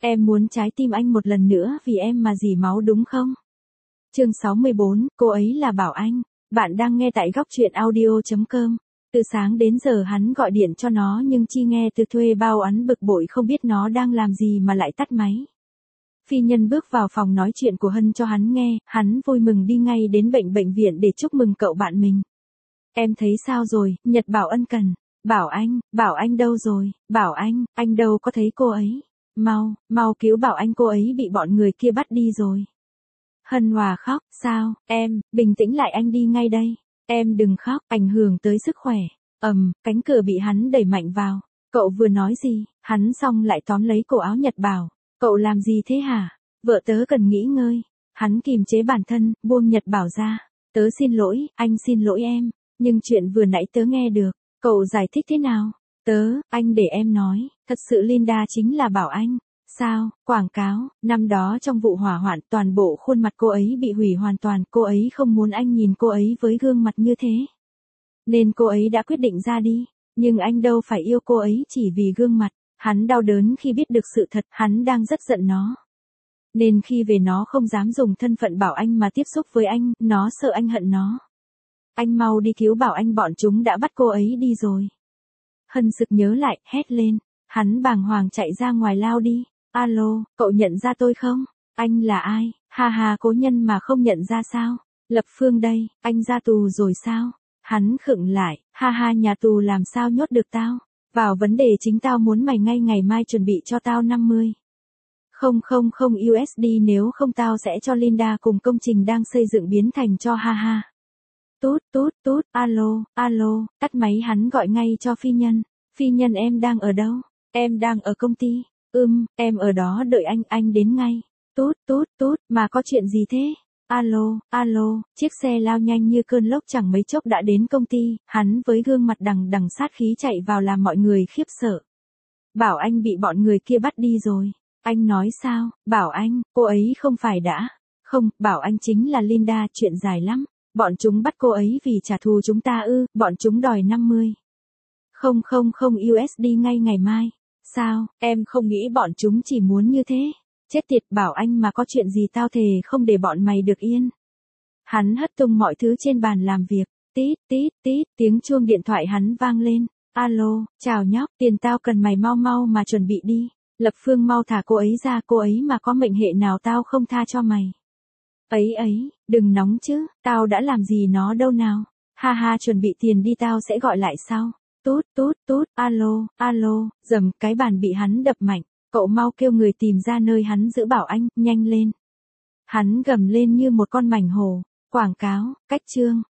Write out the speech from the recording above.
Em muốn trái tim anh một lần nữa vì em mà dỉ máu đúng không? Chương 64, cô ấy là Bảo Anh. Bạn đang nghe tại góc truyện audio.com. Từ sáng đến giờ hắn gọi điện cho nó nhưng Chi nghe từ thuê bao hắn bực bội không biết nó đang làm gì mà lại tắt máy. Phi Nhân bước vào phòng nói chuyện của Hân cho hắn nghe, hắn vui mừng đi ngay đến bệnh viện để chúc mừng cậu bạn mình. Em thấy sao rồi, Nhật Bảo ân cần. Bảo Anh đâu rồi, Bảo anh đâu có thấy cô ấy. Mau cứu Bảo Anh, cô ấy bị bọn người kia bắt đi rồi. Hân Hòa khóc, sao, em, bình tĩnh lại anh đi ngay đây. Em đừng khóc, ảnh hưởng tới sức khỏe. Cánh cửa bị hắn đẩy mạnh vào. Cậu vừa nói gì, hắn xong lại tóm lấy cổ áo Nhật Bảo. Cậu làm gì thế hả? Vợ tớ cần nghỉ ngơi. Hắn kìm chế bản thân, buông Nhật Bảo ra. Tớ xin lỗi, anh xin lỗi em. Nhưng chuyện vừa nãy tớ nghe được. Cậu giải thích thế nào? Anh để em nói. Thật sự Linda chính là Bảo Anh. Sao, quảng cáo, năm đó trong vụ hỏa hoạn toàn bộ khuôn mặt cô ấy bị hủy hoàn toàn, cô ấy không muốn anh nhìn cô ấy với gương mặt như thế. Nên cô ấy đã quyết định ra đi, nhưng anh đâu phải yêu cô ấy chỉ vì gương mặt, hắn đau đớn khi biết được sự thật, hắn đang rất giận nó. Nên khi về nó không dám dùng thân phận Bảo Anh mà tiếp xúc với anh, nó sợ anh hận nó. Anh mau đi cứu Bảo Anh, bọn chúng đã bắt cô ấy đi rồi. Hân sực nhớ lại, hét lên, hắn bàng hoàng chạy ra ngoài lao đi. Alo, cậu nhận ra tôi không? Anh là ai? Ha ha, cố nhân mà không nhận ra sao? Lập Phương đây, anh ra tù rồi sao? Hắn khựng lại, ha ha, nhà tù làm sao nhốt được tao? Vào vấn đề chính, tao muốn mày ngay ngày mai chuẩn bị cho tao 50. Không USD, nếu không tao sẽ cho Linda cùng công trình đang xây dựng biến thành cho ha ha. Tút, alo, tắt máy hắn gọi ngay cho Phi Nhân. Phi Nhân, em đang ở đâu? Em đang ở công ty. Em ở đó đợi anh đến ngay. Tút, mà có chuyện gì thế? Alo, chiếc xe lao nhanh như cơn lốc chẳng mấy chốc đã đến công ty, hắn với gương mặt đằng đằng sát khí chạy vào làm mọi người khiếp sợ. Bảo Anh bị bọn người kia bắt đi rồi. Anh nói sao? Bảo Anh, cô ấy không phải đã. Không, Bảo Anh chính là Linda, chuyện dài lắm. Bọn chúng bắt cô ấy vì trả thù chúng ta ư, bọn chúng đòi 50. Không USD ngay ngày mai. Sao, em không nghĩ bọn chúng chỉ muốn như thế? Chết tiệt, Bảo Anh mà có chuyện gì tao thề không để bọn mày được yên. Hắn hất tung mọi thứ trên bàn làm việc. Tít, tiếng chuông điện thoại hắn vang lên. Alo, chào nhóc, tiền tao cần mày mau mà chuẩn bị đi. Lập Phương, mau thả cô ấy ra, cô ấy mà có mệnh hệ nào tao không tha cho mày. Ấy, đừng nóng chứ, tao đã làm gì nó đâu nào. Ha ha, chuẩn bị tiền đi, tao sẽ gọi lại sau. Tút, alo, dầm, cái bàn bị hắn đập mạnh. Cậu mau kêu người tìm ra nơi hắn giữ Bảo Anh, nhanh lên. Hắn gầm lên như một con mảnh hổ. Quảng cáo, cách chương.